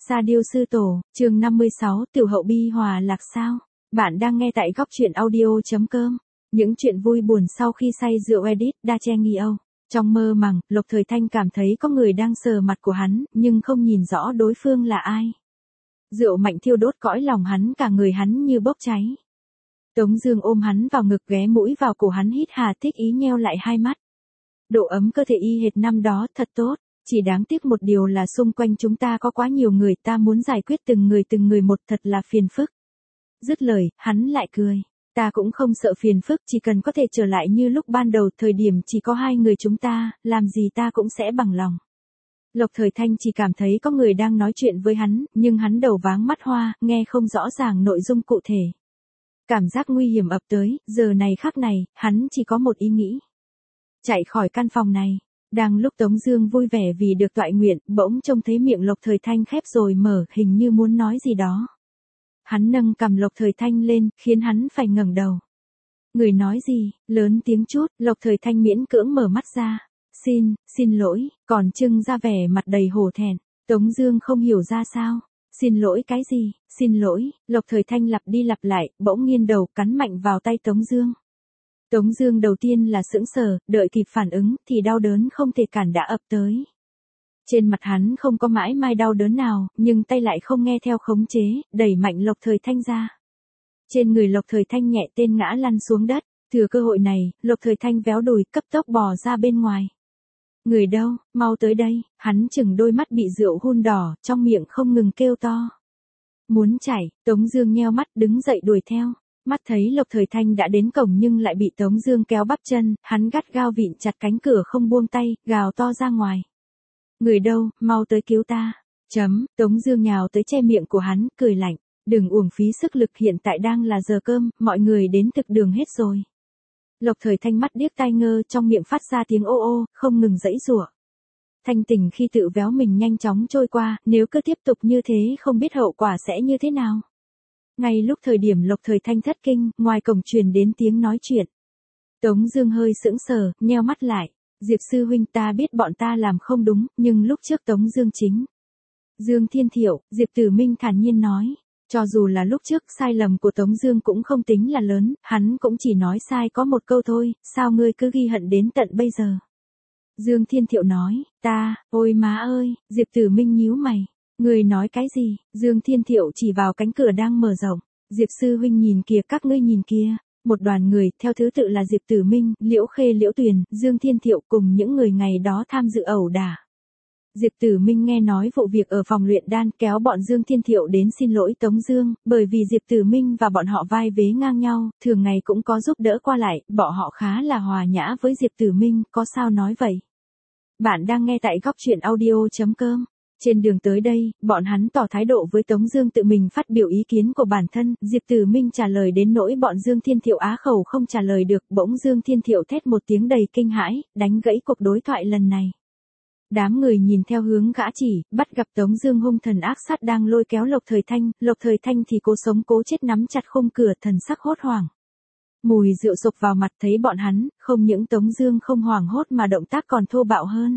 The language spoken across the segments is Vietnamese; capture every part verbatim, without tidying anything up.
Sa Diêu Sư Tổ, chương năm mươi sáu, Tiểu Hậu Bi Hòa Lạc sao? Bạn đang nghe tại góc truyện audio.com. Những chuyện vui buồn sau khi say rượu edit, đa che nghi âu. Trong mơ màng, Lộc Thời Thanh cảm thấy có người đang sờ mặt của hắn, nhưng không nhìn rõ đối phương là ai. Rượu mạnh thiêu đốt cõi lòng hắn, cả người hắn như bốc cháy. Tống Dương ôm hắn vào ngực, ghé mũi vào cổ hắn, hít hà thích ý, nheo lại hai mắt. Độ ấm cơ thể y hệt năm đó, thật tốt. Chỉ đáng tiếc một điều là xung quanh chúng ta có quá nhiều người, ta muốn giải quyết từng người từng người một, thật là phiền phức. Dứt lời, hắn lại cười. Ta cũng không sợ phiền phức, chỉ cần có thể trở lại như lúc ban đầu, thời điểm chỉ có hai người chúng ta, làm gì ta cũng sẽ bằng lòng. Lộc Thời Thanh chỉ cảm thấy có người đang nói chuyện với hắn, nhưng hắn đầu váng mắt hoa, nghe không rõ ràng nội dung cụ thể. Cảm giác nguy hiểm ập tới, giờ này khắc này, hắn chỉ có một ý nghĩ. Chạy khỏi căn phòng này. Đang lúc Tống Dương vui vẻ vì được toại nguyện, bỗng trông thấy miệng Lộc Thời Thanh khép rồi mở, hình như muốn nói gì đó. Hắn nâng cằm Lộc Thời Thanh lên, khiến hắn phải ngẩng đầu. Người nói gì? Lớn tiếng chút. Lộc Thời Thanh miễn cưỡng mở mắt ra. Xin, xin lỗi, còn trưng ra vẻ mặt đầy hổ thẹn. Tống Dương không hiểu ra sao. Xin lỗi cái gì? Xin lỗi. Lộc Thời Thanh lặp đi lặp lại, bỗng nghiêng đầu cắn mạnh vào tay Tống Dương. Tống Dương đầu tiên là sững sờ, đợi kịp phản ứng thì đau đớn không thể cản đã ập tới. Trên mặt hắn không có mãi mai đau đớn nào, nhưng tay lại không nghe theo khống chế, đẩy mạnh Lộc Thời Thanh ra. Trên người Lộc Thời Thanh nhẹ tên ngã lăn xuống đất. Thừa cơ hội này, Lộc Thời Thanh véo đùi, cấp tốc bò ra bên ngoài. Người đâu, mau tới đây. Hắn chừng đôi mắt bị rượu hun đỏ, trong miệng không ngừng kêu to. Muốn chạy. Tống Dương nheo mắt đứng dậy đuổi theo. Mắt thấy Lộc Thời Thanh đã đến cổng nhưng lại bị Tống Dương kéo bắp chân, hắn gắt gao vịn chặt cánh cửa không buông tay, gào to ra ngoài. Người đâu, mau tới cứu ta. Chấm, Tống Dương nhào tới che miệng của hắn, cười lạnh. Đừng uổng phí sức lực, hiện tại đang là giờ cơm, mọi người đến thực đường hết rồi. Lộc Thời Thanh mắt điếc tai ngơ, trong miệng phát ra tiếng ô ô, không ngừng giãy giụa. Thanh tình khi tự véo mình nhanh chóng trôi qua, nếu cứ tiếp tục như thế không biết hậu quả sẽ như thế nào. Ngay lúc thời điểm Lộc Thời Thanh thất kinh, ngoài cổng truyền đến tiếng nói chuyện. Tống Dương hơi sững sờ, nheo mắt lại. Diệp sư huynh, ta biết bọn ta làm không đúng, nhưng lúc trước Tống Dương chính. Dương Thiên Thiệu, Diệp Tử Minh thản nhiên nói. Cho dù là lúc trước sai lầm của Tống Dương cũng không tính là lớn, hắn cũng chỉ nói sai có một câu thôi, sao ngươi cứ ghi hận đến tận bây giờ? Dương Thiên Thiệu nói, ta, ôi má ơi, Diệp Tử Minh nhíu mày. Người nói cái gì? Dương Thiên Thiệu chỉ vào cánh cửa đang mở rộng. Diệp sư huynh nhìn kìa, các ngươi nhìn kia. Một đoàn người, theo thứ tự là Diệp Tử Minh, Liễu Khê, Liễu Tuyền, Dương Thiên Thiệu cùng những người ngày đó tham dự ẩu đả. Diệp Tử Minh nghe nói vụ việc ở phòng luyện đan, kéo bọn Dương Thiên Thiệu đến xin lỗi Tống Dương, bởi vì Diệp Tử Minh và bọn họ vai vế ngang nhau, thường ngày cũng có giúp đỡ qua lại, bọn họ khá là hòa nhã với Diệp Tử Minh, có sao nói vậy. Bạn đang nghe tại góc truyện audio.com. Trên đường tới đây, bọn hắn tỏ thái độ với Tống Dương, tự mình phát biểu ý kiến của bản thân, Diệp Tử Minh trả lời đến nỗi bọn Dương Thiên Thiệu á khẩu không trả lời được, bỗng Dương Thiên Thiệu thét một tiếng đầy kinh hãi, đánh gãy cuộc đối thoại lần này. Đám người nhìn theo hướng gã chỉ, bắt gặp Tống Dương hung thần ác sát đang lôi kéo Lộc Thời Thanh, Lộc Thời Thanh thì cố sống cố chết nắm chặt khung cửa, thần sắc hốt hoảng. Mùi rượu sộc vào mặt, thấy bọn hắn, không những Tống Dương không hoảng hốt mà động tác còn thô bạo hơn.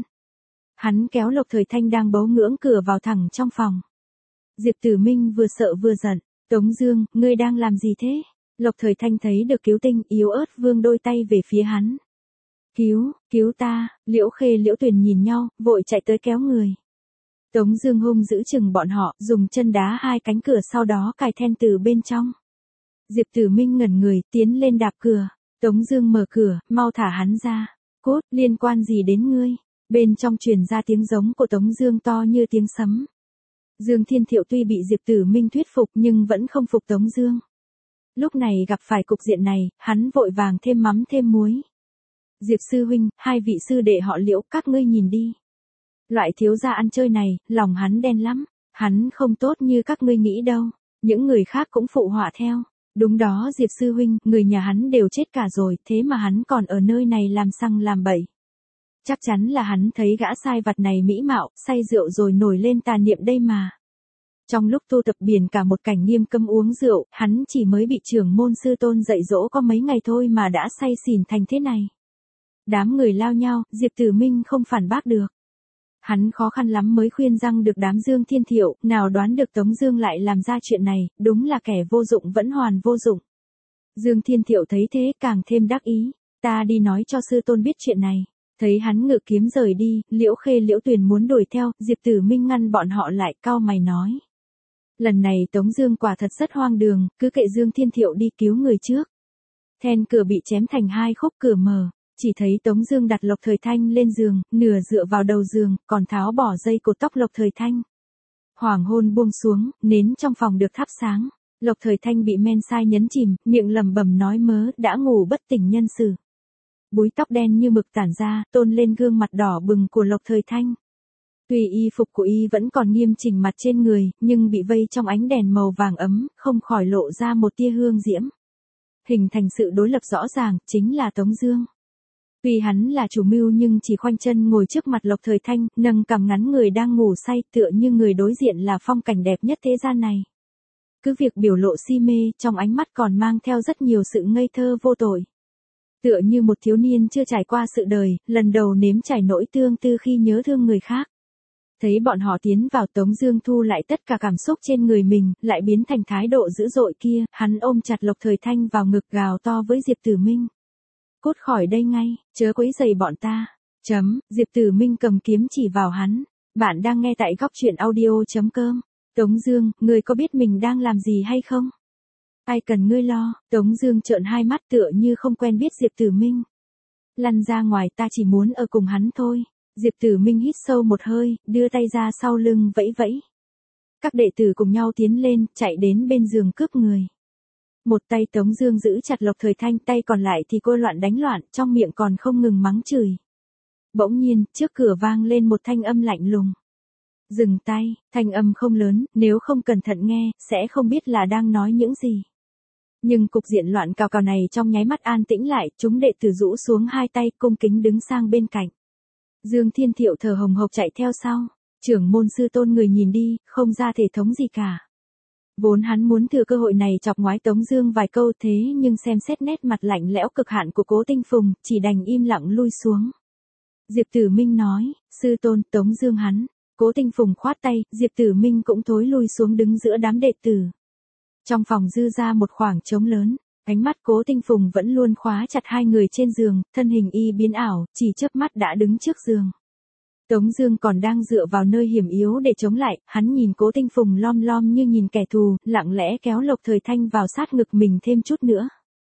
Hắn kéo Lộc Thời Thanh đang bấu ngưỡng cửa vào thẳng trong phòng. Diệp Tử Minh vừa sợ vừa giận. Tống Dương, ngươi đang làm gì thế? Lộc Thời Thanh thấy được cứu tinh, yếu ớt vươn đôi tay về phía hắn. Cứu, cứu ta. Liễu Khê, Liễu Tuyền nhìn nhau, vội chạy tới kéo người. Tống Dương hung giữ chừng bọn họ, dùng chân đá hai cánh cửa, sau đó cài then từ bên trong. Diệp Tử Minh ngẩn người, tiến lên đạp cửa. Tống Dương mở cửa, mau thả hắn ra. Cốt, liên quan gì đến ngươi? Bên trong truyền ra tiếng giống của Tống Dương to như tiếng sấm. Dương Thiên Thiệu tuy bị Diệp Tử Minh thuyết phục nhưng vẫn không phục Tống Dương. Lúc này gặp phải cục diện này, hắn vội vàng thêm mắm thêm muối. Diệp sư huynh, hai vị sư đệ họ Liễu, các ngươi nhìn đi. Loại thiếu gia ăn chơi này, lòng hắn đen lắm. Hắn không tốt như các ngươi nghĩ đâu. Những người khác cũng phụ họa theo. Đúng đó Diệp sư huynh, người nhà hắn đều chết cả rồi, thế mà hắn còn ở nơi này làm xăng làm bậy. Chắc chắn là hắn thấy gã sai vặt này mỹ mạo, say rượu rồi nổi lên tà niệm đây mà. Trong lúc tu tập biển cả một cảnh nghiêm cấm uống rượu, hắn chỉ mới bị trưởng môn sư tôn dạy dỗ có mấy ngày thôi mà đã say xỉn thành thế này. Đám người lao nhau, Diệp Tử Minh không phản bác được. Hắn khó khăn lắm mới khuyên răng được đám Dương Thiên Thiệu, nào đoán được Tống Dương lại làm ra chuyện này, đúng là kẻ vô dụng vẫn hoàn vô dụng. Dương Thiên Thiệu thấy thế càng thêm đắc ý, ta đi nói cho sư tôn biết chuyện này. Thấy hắn ngự kiếm rời đi, Liễu Khê Liễu Tuyền muốn đuổi theo, Diệp Tử Minh ngăn bọn họ lại, cau mày nói. Lần này Tống Dương quả thật rất hoang đường, cứ kệ Dương Thiên Thiệu đi cứu người trước. Then cửa bị chém thành hai khúc, cửa mở, chỉ thấy Tống Dương đặt Lộc Thời Thanh lên giường, nửa dựa vào đầu giường, còn tháo bỏ dây cột tóc Lộc Thời Thanh. Hoàng hôn buông xuống, nến trong phòng được thắp sáng. Lộc Thời Thanh bị men sai nhấn chìm, miệng lẩm bẩm nói mớ, đã ngủ bất tỉnh nhân sự. Búi tóc đen như mực tản ra, tôn lên gương mặt đỏ bừng của Lộc Thời Thanh. Tuy y phục của y vẫn còn nghiêm chỉnh mặt trên người, nhưng bị vây trong ánh đèn màu vàng ấm, không khỏi lộ ra một tia hương diễm. Hình thành sự đối lập rõ ràng, chính là Tống Dương. Tuy hắn là chủ mưu nhưng chỉ khoanh chân ngồi trước mặt Lộc Thời Thanh, nâng cằm ngắn người đang ngủ say, tựa như người đối diện là phong cảnh đẹp nhất thế gian này. Cứ việc biểu lộ si mê, trong ánh mắt còn mang theo rất nhiều sự ngây thơ vô tội. Tựa như một thiếu niên chưa trải qua sự đời, lần đầu nếm trải nỗi tương tư khi nhớ thương người khác. Thấy bọn họ tiến vào, Tống Dương thu lại tất cả cảm xúc trên người mình, lại biến thành thái độ dữ dội kia, hắn ôm chặt Lộc Thời Thanh vào ngực, gào to với Diệp Tử Minh. Cút khỏi đây ngay, chớ quấy rầy bọn ta. Chấm, Diệp Tử Minh cầm kiếm chỉ vào hắn. Bạn đang nghe tại góc truyện audio chấm com. Tống Dương, ngươi có biết mình đang làm gì hay không? Ai cần ngươi lo? Tống Dương trợn hai mắt tựa như không quen biết Diệp Tử Minh. Lăn ra ngoài, ta chỉ muốn ở cùng hắn thôi. Diệp Tử Minh hít sâu một hơi, đưa tay ra sau lưng vẫy vẫy. Các đệ tử cùng nhau tiến lên, chạy đến bên giường cướp người. Một tay Tống Dương giữ chặt Lộc Thời Thanh, tay còn lại thì cô loạn đánh loạn, trong miệng còn không ngừng mắng chửi. Bỗng nhiên, trước cửa vang lên một thanh âm lạnh lùng. Dừng tay, thanh âm không lớn, nếu không cẩn thận nghe, sẽ không biết là đang nói những gì. Nhưng cục diện loạn cào cào này trong nháy mắt an tĩnh lại, chúng đệ tử rũ xuống hai tay, cung kính đứng sang bên cạnh. Dương Thiên Thiệu thở hồng hộc chạy theo sau. Trưởng môn sư tôn người nhìn đi, không ra thể thống gì cả. Vốn hắn muốn thừa cơ hội này chọc ngoái Tống Dương vài câu, thế nhưng xem xét nét mặt lạnh lẽo cực hạn của Cố Tinh Phùng, chỉ đành im lặng lui xuống. Diệp Tử Minh nói, sư tôn, Tống Dương hắn. Cố Tinh Phùng khoát tay, Diệp Tử Minh cũng thối lui xuống đứng giữa đám đệ tử. Trong phòng dư ra một khoảng trống lớn, ánh mắt Cố Tinh Phùng vẫn luôn khóa chặt hai người trên giường, thân hình y biến ảo, chỉ chớp mắt đã đứng trước giường. Tống Dương còn đang dựa vào nơi hiểm yếu để chống lại, hắn nhìn Cố Tinh Phùng lom lom như nhìn kẻ thù, lặng lẽ kéo Lộc Thời Thanh vào sát ngực mình thêm chút nữa.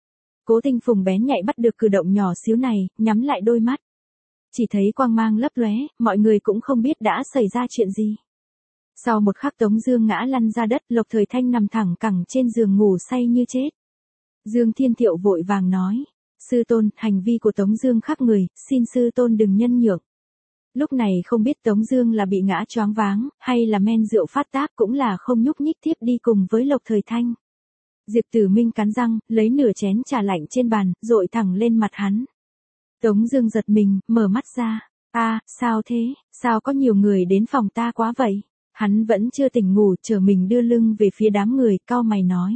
Cố Tinh Phùng bén nhạy bắt được cử động nhỏ xíu này, nhắm lại đôi mắt. Chỉ thấy quang mang lấp lóe, mọi người cũng không biết đã xảy ra chuyện gì. Sau một khắc Tống Dương ngã lăn ra đất, Lộc Thời Thanh nằm thẳng cẳng trên giường ngủ say như chết. Dương Thiên Thiệu vội vàng nói, sư tôn, hành vi của Tống Dương khác người, xin sư tôn đừng nhân nhượng. Lúc này không biết Tống Dương là bị ngã choáng váng, hay là men rượu phát tác, cũng là không nhúc nhích tiếp đi cùng với Lộc Thời Thanh. Diệp Tử Minh cắn răng, lấy nửa chén trà lạnh trên bàn, dội thẳng lên mặt hắn. Tống Dương giật mình, mở mắt ra. A, à, sao thế? Sao có nhiều người đến phòng ta quá vậy? Hắn vẫn chưa tỉnh ngủ, trở mình đưa lưng về phía đám người, cau mày nói.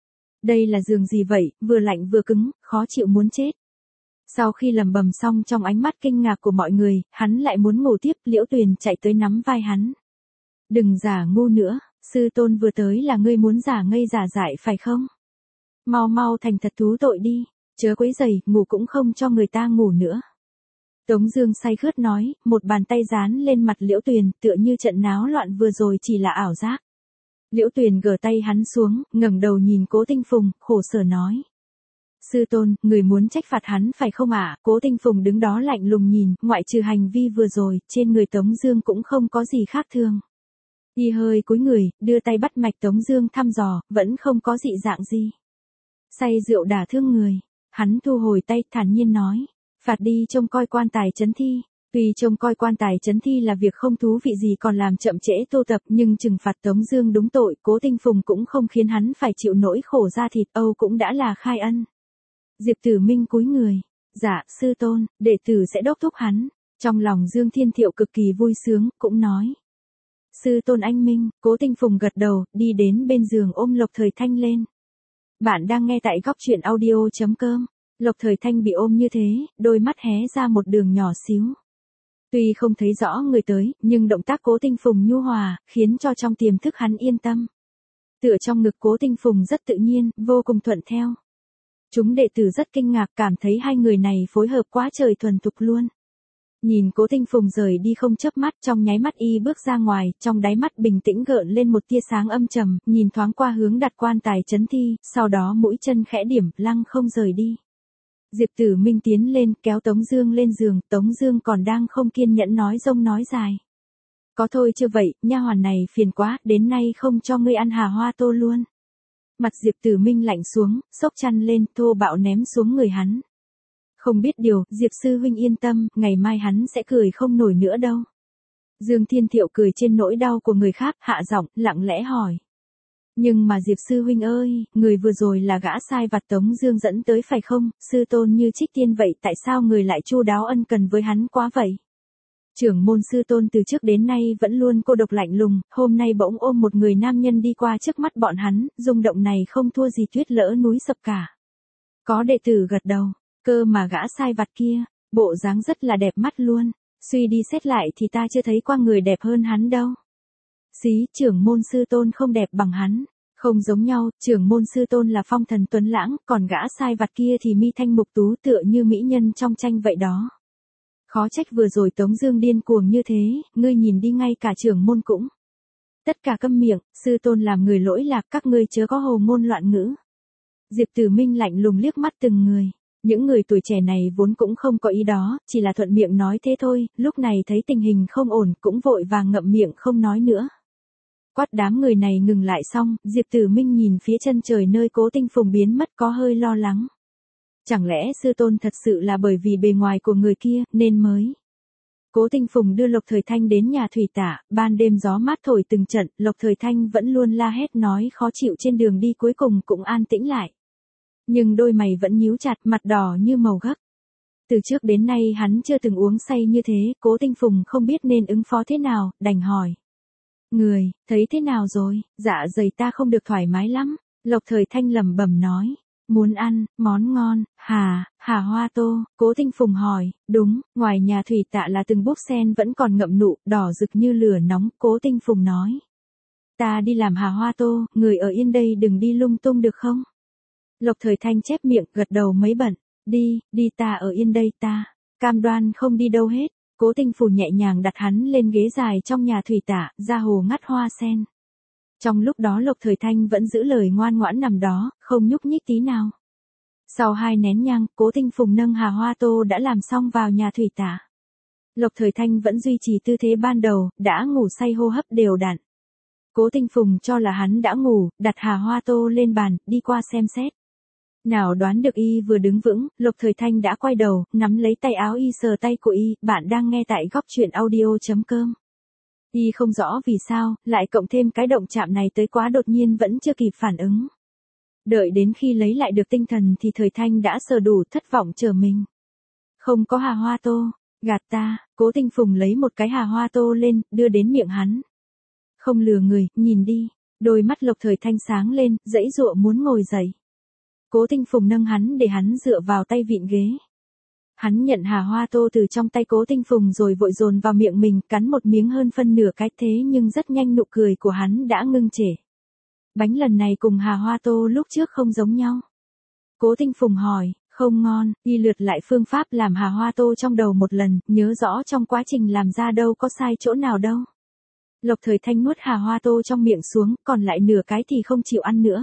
Đây là giường gì vậy, vừa lạnh vừa cứng, khó chịu muốn chết. Sau khi lẩm bẩm xong, trong ánh mắt kinh ngạc của mọi người, hắn lại muốn ngủ tiếp. Liễu Tuyền chạy tới nắm vai hắn. Đừng giả ngu nữa, sư tôn vừa tới là ngươi muốn giả ngây giả dại phải không? Mau mau thành thật thú tội đi, chớ quấy rầy, ngủ cũng không cho người ta ngủ nữa. Tống Dương say khướt nói, một bàn tay dán lên mặt Liễu Tuyền, tựa như trận náo loạn vừa rồi chỉ là ảo giác. Liễu Tuyền gỡ tay hắn xuống, ngẩng đầu nhìn Cố Tinh Phùng, khổ sở nói. Sư tôn, người muốn trách phạt hắn phải không ạ? À? Cố Tinh Phùng đứng đó lạnh lùng nhìn, ngoại trừ hành vi vừa rồi, trên người Tống Dương cũng không có gì khác thường. Y hơi cúi người, đưa tay bắt mạch Tống Dương thăm dò, vẫn không có dị dạng gì. Say rượu đả thương người, hắn thu hồi tay, thản nhiên nói, phạt đi trông coi quan tài trấn thi. Tuy trông coi quan tài trấn thi là việc không thú vị gì còn làm chậm trễ tu tập, nhưng trừng phạt Tống Dương đúng tội, Cố Tinh Phùng cũng không khiến hắn phải chịu nỗi khổ da thịt, Âu cũng đã là khai ân. Diệp Tử Minh cúi người, dạ, sư tôn, đệ tử sẽ đốc thúc hắn. Trong lòng Dương Thiên Thiệu cực kỳ vui sướng, cũng nói. Sư tôn anh minh. Cố Tinh Phùng gật đầu, đi đến bên giường ôm Lộc Thời Thanh lên. Bạn đang nghe tại góc truyện audio chấm com. Lộc Thời Thanh bị ôm như thế, đôi mắt hé ra một đường nhỏ xíu. Tuy không thấy rõ người tới, nhưng động tác Cố Tinh Phùng nhu hòa, khiến cho trong tiềm thức hắn yên tâm. Tựa trong ngực Cố Tinh Phùng rất tự nhiên, vô cùng thuận theo. Chúng đệ tử rất kinh ngạc, cảm thấy hai người này phối hợp quá trời thuần thục luôn. Nhìn Cố Tinh Phùng rời đi không chớp mắt, trong nháy mắt y bước ra ngoài, trong đáy mắt bình tĩnh gợn lên một tia sáng âm trầm, nhìn thoáng qua hướng đặt quan tài trấn thi, sau đó mũi chân khẽ điểm, lăng không rời đi. Diệp Tử Minh tiến lên, kéo Tống Dương lên giường, Tống Dương còn đang không kiên nhẫn nói rông nói dài. Có thôi chưa vậy, nha hoàn này phiền quá, đến nay không cho ngươi ăn hà hoa tô luôn. Mặt Diệp Tử Minh lạnh xuống, xốc chăn lên, thô bạo ném xuống người hắn. Không biết điều, Diệp sư huynh yên tâm, ngày mai hắn sẽ cười không nổi nữa đâu. Dương Thiên Thiệu cười trên nỗi đau của người khác, hạ giọng, lặng lẽ hỏi. Nhưng mà Diệp sư huynh ơi, người vừa rồi là gã sai vặt Tống Dương dẫn tới phải không, sư tôn như Trích Tiên vậy, tại sao người lại chu đáo ân cần với hắn quá vậy? Trưởng môn sư tôn từ trước đến nay vẫn luôn cô độc lạnh lùng, hôm nay bỗng ôm một người nam nhân đi qua trước mắt bọn hắn, rung động này không thua gì tuyết lỡ núi sập cả. Có đệ tử gật đầu, cơ mà gã sai vặt kia, bộ dáng rất là đẹp mắt luôn, suy đi xét lại thì ta chưa thấy qua người đẹp hơn hắn đâu. Xí, trưởng môn sư tôn không đẹp bằng hắn, không giống nhau, trưởng môn sư tôn là phong thần tuấn lãng, còn gã sai vặt kia thì mi thanh mục tú tựa như mỹ nhân trong tranh vậy đó. Khó trách vừa rồi Tống Dương điên cuồng như thế, ngươi nhìn đi ngay cả trưởng môn cũng. Tất cả câm miệng, sư tôn làm người lỗi lạc, các ngươi chớ có hồ ngôn loạn ngữ. Diệp Tử Minh lạnh lùng liếc mắt từng người. Những người tuổi trẻ này vốn cũng không có ý đó, chỉ là thuận miệng nói thế thôi, lúc này thấy tình hình không ổn cũng vội vàng ngậm miệng không nói nữa. Quát đám người này ngừng lại xong, Diệp Tử Minh nhìn phía chân trời nơi Cố Tinh Phùng biến mất có hơi lo lắng. Chẳng lẽ sư tôn thật sự là bởi vì bề ngoài của người kia, nên mới. Cố Tinh Phùng đưa Lộc Thời Thanh đến nhà thủy tả, ban đêm gió mát thổi từng trận, Lộc Thời Thanh vẫn luôn la hét nói khó chịu trên đường đi cuối cùng cũng an tĩnh lại. Nhưng đôi mày vẫn nhíu chặt, mặt đỏ như màu gấc. Từ trước đến nay hắn chưa từng uống say như thế, Cố Tinh Phùng không biết nên ứng phó thế nào, đành hỏi. Người, thấy thế nào rồi, dạ dày ta không được thoải mái lắm, Lộc Thời Thanh lẩm bẩm nói. Muốn ăn, món ngon, hà, hà hoa tô, Cố Tinh Phùng hỏi, đúng, ngoài nhà thủy tạ là từng búp sen vẫn còn ngậm nụ, đỏ rực như lửa nóng, Cố Tinh Phùng nói. Ta đi làm hà hoa tô, người ở yên đây đừng đi lung tung được không? Lộc Thời Thanh chép miệng, gật đầu mấy bận, đi, đi ta ở yên đây ta, cam đoan không đi đâu hết. Cố Tinh Phùng nhẹ nhàng đặt hắn lên ghế dài trong nhà thủy tạ, ra hồ ngắt hoa sen. Trong lúc đó Lộc Thời Thanh vẫn giữ lời ngoan ngoãn nằm đó, không nhúc nhích tí nào. Sau hai nén nhang, Cố Tinh Phùng nâng hà hoa tô đã làm xong vào nhà thủy tạ. Lộc Thời Thanh vẫn duy trì tư thế ban đầu, đã ngủ say hô hấp đều đặn. Cố Tinh Phùng cho là hắn đã ngủ, đặt hà hoa tô lên bàn, đi qua xem xét. Nào đoán được y vừa đứng vững, Lộc Thời Thanh đã quay đầu, nắm lấy tay áo y sờ tay của y, bạn đang nghe tại góc truyện audio chấm com. Y không rõ vì sao, lại cộng thêm cái động chạm này tới quá đột nhiên vẫn chưa kịp phản ứng. Đợi đến khi lấy lại được tinh thần thì Thời Thanh đã sờ đủ, thất vọng chờ mình. Không có hà hoa tô, gạt ta, Cố Tinh Phùng lấy một cái hà hoa tô lên, đưa đến miệng hắn. Không lừa người, nhìn đi, đôi mắt Lộc Thời Thanh sáng lên, giãy giụa muốn ngồi dậy. Cố Tinh Phùng nâng hắn để hắn dựa vào tay vịn ghế. Hắn nhận hà hoa tô từ trong tay Cố Tinh Phùng rồi vội dồn vào miệng mình, cắn một miếng hơn phân nửa cái, thế nhưng rất nhanh nụ cười của hắn đã ngưng trệ. Bánh lần này cùng hà hoa tô lúc trước không giống nhau. Cố Tinh Phùng hỏi, không ngon, y lượt lại phương pháp làm hà hoa tô trong đầu một lần, nhớ rõ trong quá trình làm ra đâu có sai chỗ nào đâu. Lộc Thời Thanh nuốt hà hoa tô trong miệng xuống, còn lại nửa cái thì không chịu ăn nữa.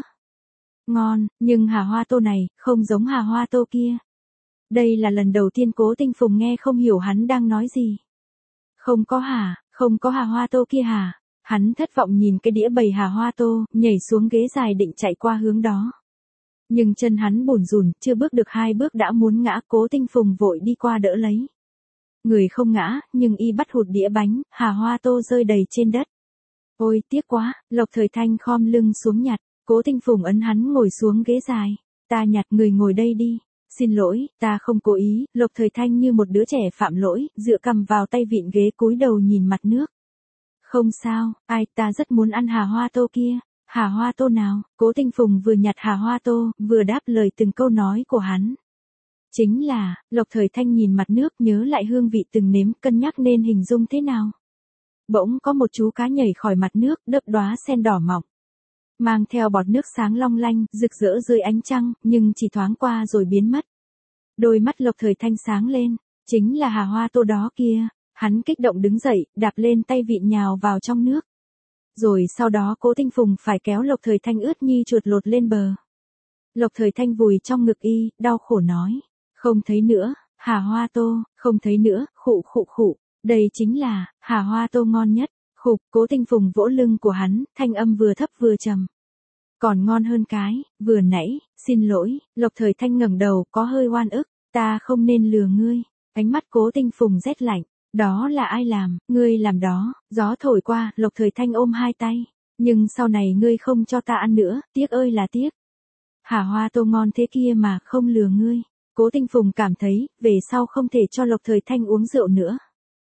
Ngon, nhưng hà hoa tô này, không giống hà hoa tô kia. Đây là lần đầu tiên Cố Tinh Phùng nghe không hiểu hắn đang nói gì. Không có hả, không có hà hoa tô kia hả? Hắn thất vọng nhìn cái đĩa bầy hà hoa tô, nhảy xuống ghế dài định chạy qua hướng đó. Nhưng chân hắn bủn rủn, chưa bước được hai bước đã muốn ngã, Cố Tinh Phùng vội đi qua đỡ lấy. Người không ngã, nhưng y bắt hụt đĩa bánh, hà hoa tô rơi đầy trên đất. Ôi tiếc quá, Lộc Thời Thanh khom lưng xuống nhặt, Cố Tinh Phùng ấn hắn ngồi xuống ghế dài. Ta nhặt, người ngồi đây đi. Xin lỗi, ta không cố ý, Lộc Thời Thanh như một đứa trẻ phạm lỗi, dựa cằm vào tay vịn ghế cúi đầu nhìn mặt nước. Không sao, ai, ta rất muốn ăn hà hoa tô kia. Hà hoa tô nào? Cố Tinh Phùng vừa nhặt hà hoa tô, vừa đáp lời từng câu nói của hắn. Chính là, Lộc Thời Thanh nhìn mặt nước nhớ lại hương vị từng nếm cân nhắc nên hình dung thế nào. Bỗng có một chú cá nhảy khỏi mặt nước đớp đóa sen đỏ mọng. Mang theo bọt nước sáng long lanh, rực rỡ dưới ánh trăng, nhưng chỉ thoáng qua rồi biến mất. Đôi mắt Lộc Thời Thanh sáng lên, chính là Hà Hoa Tô đó kia. Hắn kích động đứng dậy, đạp lên tay vịn nhào vào trong nước. Rồi sau đó Cố Tinh Phùng phải kéo Lộc Thời Thanh ướt như chuột lột lên bờ. Lộc Thời Thanh vùi trong ngực y, đau khổ nói. Không thấy nữa, Hà Hoa Tô, không thấy nữa, khụ khụ khụ. Đây chính là, Hà Hoa Tô ngon nhất. Khục, Cố Tinh Phùng vỗ lưng của hắn, thanh âm vừa thấp vừa trầm. Còn ngon hơn cái, vừa nãy, xin lỗi, Lộc Thời Thanh ngẩng đầu có hơi oan ức, ta không nên lừa ngươi. Ánh mắt Cố Tinh Phùng rét lạnh. Đó là ai làm, ngươi làm đó, gió thổi qua, Lộc Thời Thanh ôm hai tay. Nhưng sau này ngươi không cho ta ăn nữa, tiếc ơi là tiếc. Hà Hoa Tô ngon thế kia mà không lừa ngươi. Cố Tinh Phùng cảm thấy, về sau không thể cho Lộc Thời Thanh uống rượu nữa.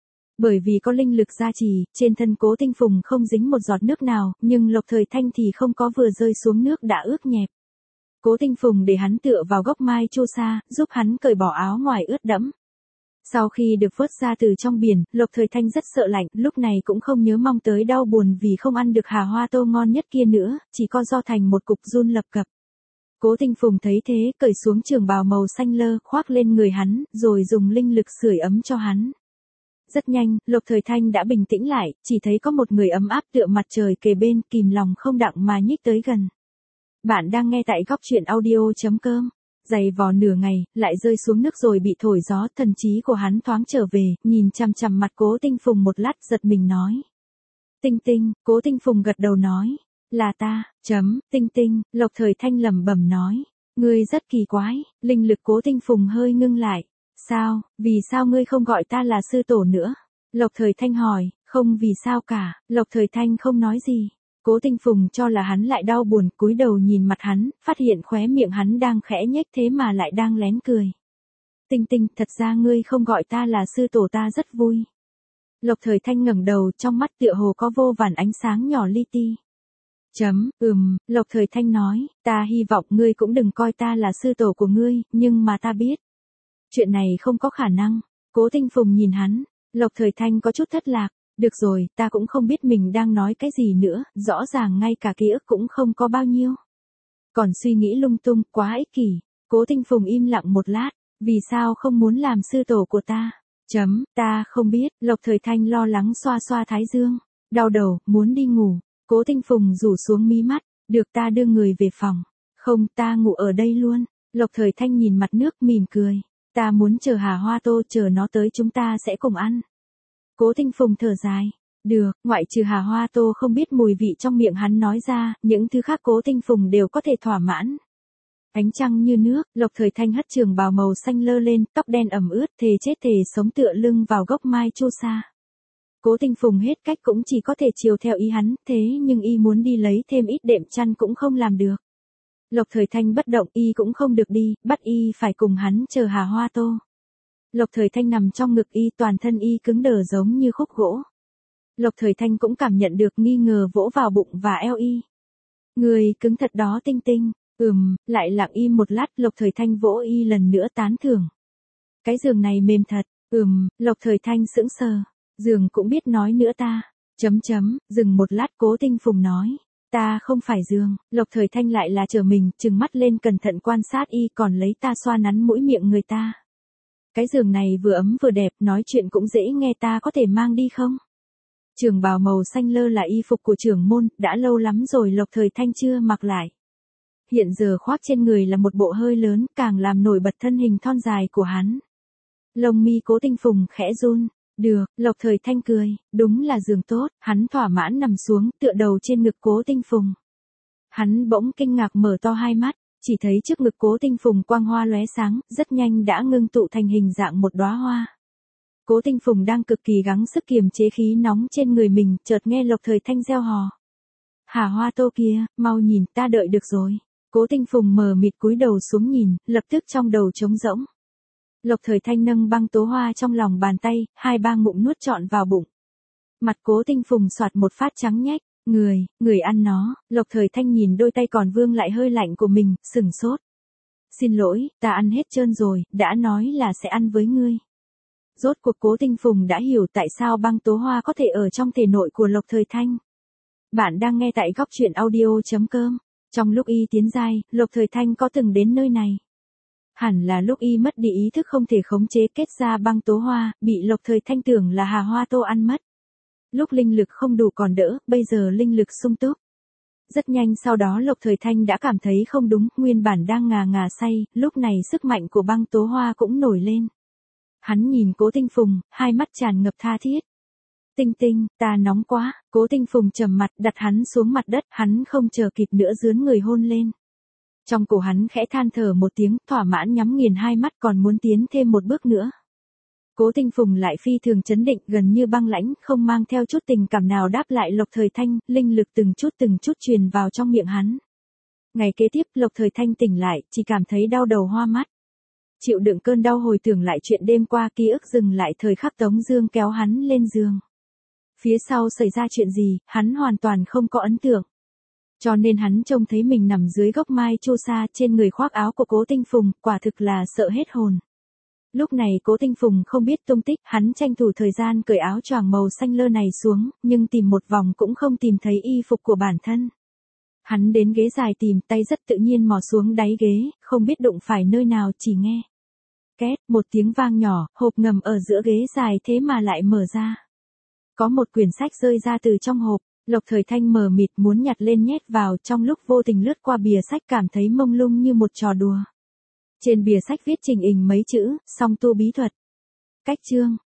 Bởi vì có linh lực gia trì, trên thân Cố Tinh Phùng không dính một giọt nước nào, nhưng Lộc Thời Thanh thì không có vừa rơi xuống nước đã ướt nhẹp. Cố Tinh Phùng để hắn tựa vào gốc mai chu sa, giúp hắn cởi bỏ áo ngoài ướt đẫm. Sau khi được vớt ra từ trong biển, Lộc Thời Thanh rất sợ lạnh, lúc này cũng không nhớ mong tới đau buồn vì không ăn được Hà Hoa Tô ngon nhất kia nữa, chỉ co do thành một cục run lập cập. Cố Tinh Phùng thấy thế, cởi xuống trường bào màu xanh lơ, khoác lên người hắn, rồi dùng linh lực sưởi ấm cho hắn. Rất nhanh, Lộc Thời Thanh đã bình tĩnh lại, chỉ thấy có một người ấm áp tựa mặt trời kề bên, kìm lòng không đặng mà nhích tới gần. Bạn đang nghe tại góc truyện audio chấm com. Giày vò nửa ngày, lại rơi xuống nước rồi bị thổi gió, thần trí của hắn thoáng trở về, nhìn chằm chằm mặt Cố Tinh Phùng một lát giật mình nói. Tinh Tinh, Cố Tinh Phùng gật đầu nói. Là ta, chấm, Tinh Tinh, Lộc Thời Thanh lẩm bẩm nói. Ngươi rất kỳ quái, linh lực Cố Tinh Phùng hơi ngưng lại. Sao, vì sao ngươi không gọi ta là sư tổ nữa? Lộc Thời Thanh hỏi, không vì sao cả, Lộc Thời Thanh không nói gì. Cố Tinh Phùng cho là hắn lại đau buồn, cúi đầu nhìn mặt hắn, phát hiện khóe miệng hắn đang khẽ nhếch thế mà lại đang lén cười. Tinh Tinh, thật ra ngươi không gọi ta là sư tổ ta rất vui. Lộc Thời Thanh ngẩng đầu, trong mắt tựa hồ có vô vàn ánh sáng nhỏ li ti. Chấm, ừm, Lộc Thời Thanh nói, ta hy vọng ngươi cũng đừng coi ta là sư tổ của ngươi, nhưng mà ta biết. Chuyện này không có khả năng. Cố Tinh Phùng nhìn hắn, Lộc Thời Thanh có chút thất lạc. Được rồi, ta cũng không biết mình đang nói cái gì nữa, rõ ràng ngay cả ký ức cũng không có bao nhiêu. Còn suy nghĩ lung tung, quá ích kỷ. Cố Tinh Phùng im lặng một lát, vì sao không muốn làm sư tổ của ta? Chấm, ta không biết, Lộc Thời Thanh lo lắng xoa xoa thái dương. Đau đầu, muốn đi ngủ. Cố Tinh Phùng rủ xuống mí mắt, được ta đưa người về phòng. Không, ta ngủ ở đây luôn. Lộc Thời Thanh nhìn mặt nước mỉm cười. Ta muốn chờ Hà Hoa Tô, chờ nó tới chúng ta sẽ cùng ăn. Cố Tinh Phùng thở dài. Được, ngoại trừ Hà Hoa Tô không biết mùi vị trong miệng hắn nói ra, những thứ khác Cố Tinh Phùng đều có thể thỏa mãn. Ánh trăng như nước, Lộc Thời Thanh hất trường bào màu xanh lơ lên, tóc đen ẩm ướt, thề chết thề sống tựa lưng vào gốc mai chu sa. Cố Tinh Phùng hết cách cũng chỉ có thể chiều theo ý hắn, thế nhưng y muốn đi lấy thêm ít đệm chăn cũng không làm được. Lộc Thời Thanh bất động, y cũng không được đi, bắt y phải cùng hắn chờ Hà Hoa Tô. Lộc Thời Thanh nằm trong ngực y, toàn thân y cứng đờ giống như khúc gỗ. Lộc Thời Thanh cũng cảm nhận được nghi ngờ vỗ vào bụng và eo y. Người cứng thật đó Tinh Tinh. Ừm, lại lặng im một lát, Lộc Thời Thanh vỗ y lần nữa tán thưởng. Cái giường này mềm thật. Ừm, Lộc Thời Thanh sững sờ. Giường cũng biết nói nữa ta. Chấm chấm, dừng một lát Cố Tinh Phùng nói. Ta không phải giường. Lộc Thời Thanh lại là trở mình, trừng mắt lên cẩn thận quan sát y, còn lấy ta xoa nắn mũi miệng người ta. Cái giường này vừa ấm vừa đẹp, nói chuyện cũng dễ nghe, ta có thể mang đi không? Trường bào màu xanh lơ là y phục của trưởng môn, đã lâu lắm rồi Lộc Thời Thanh chưa mặc lại. Hiện giờ khoác trên người là một bộ hơi lớn, càng làm nổi bật thân hình thon dài của hắn. Lông mi Cố Tinh Phùng khẽ run. Được, Lộc Thời Thanh cười, đúng là giường tốt, hắn thỏa mãn nằm xuống, tựa đầu trên ngực Cố Tinh Phùng. Hắn bỗng kinh ngạc mở to hai mắt, chỉ thấy trước ngực Cố Tinh Phùng quang hoa lóe sáng, rất nhanh đã ngưng tụ thành hình dạng một đóa hoa. Cố Tinh Phùng đang cực kỳ gắng sức kiềm chế khí nóng trên người mình, chợt nghe Lộc Thời Thanh reo hò. Hà Hoa Tô kia, mau nhìn, ta đợi được rồi. Cố Tinh Phùng mờ mịt cúi đầu xuống nhìn, lập tức trong đầu trống rỗng. Lộc Thời Thanh nâng băng tố hoa trong lòng bàn tay, hai ba ngụm nuốt trọn vào bụng. Mặt Cố Tinh Phùng xoạt một phát trắng nhách, người, người ăn nó. Lộc Thời Thanh nhìn đôi tay còn vương lại hơi lạnh của mình, sừng sốt. Xin lỗi, ta ăn hết trơn rồi, đã nói là sẽ ăn với ngươi. Rốt cuộc Cố Tinh Phùng đã hiểu tại sao băng tố hoa có thể ở trong thể nội của Lộc Thời Thanh. Bạn đang nghe tại góc truyện audio.com. Trong lúc y tiến giai, Lộc Thời Thanh có từng đến nơi này. Hẳn là lúc y mất đi ý thức không thể khống chế kết ra băng tố hoa, bị Lộc Thời Thanh tưởng là Hà Hoa Tô ăn mất. Lúc linh lực không đủ còn đỡ, bây giờ linh lực sung túc. Rất nhanh sau đó Lộc Thời Thanh đã cảm thấy không đúng, nguyên bản đang ngà ngà say, lúc này sức mạnh của băng tố hoa cũng nổi lên. Hắn nhìn Cố Tinh Phùng, hai mắt tràn ngập tha thiết. Tinh Tinh, ta nóng quá, Cố Tinh Phùng trầm mặt đặt hắn xuống mặt đất, hắn không chờ kịp nữa dướn người hôn lên. Trong cổ hắn khẽ than thở một tiếng, thỏa mãn nhắm nghiền hai mắt còn muốn tiến thêm một bước nữa. Cố Tinh Phùng lại phi thường chấn định, gần như băng lãnh, không mang theo chút tình cảm nào đáp lại Lộc Thời Thanh, linh lực từng chút từng chút truyền vào trong miệng hắn. Ngày kế tiếp Lộc Thời Thanh tỉnh lại, chỉ cảm thấy đau đầu hoa mắt. Chịu đựng cơn đau hồi tưởng lại chuyện đêm qua, ký ức dừng lại thời khắc Tống Dương kéo hắn lên giường. Phía sau xảy ra chuyện gì, hắn hoàn toàn không có ấn tượng. Cho nên hắn trông thấy mình nằm dưới gốc mai chu sa, trên người khoác áo của Cố Tinh Phùng, quả thực là sợ hết hồn. Lúc này Cố Tinh Phùng không biết tung tích, hắn tranh thủ thời gian cởi áo choàng màu xanh lơ này xuống, nhưng tìm một vòng cũng không tìm thấy y phục của bản thân. Hắn đến ghế dài tìm, tay rất tự nhiên mò xuống đáy ghế, không biết đụng phải nơi nào, chỉ nghe két, một tiếng vang nhỏ, hộp ngầm ở giữa ghế dài thế mà lại mở ra. Có một quyển sách rơi ra từ trong hộp, Lộc Thời Thanh mờ mịt muốn nhặt lên nhét vào, trong lúc vô tình lướt qua bìa sách cảm thấy mông lung như một trò đùa. Trên bìa sách viết trình hình mấy chữ, song tu bí thuật. Cách chương,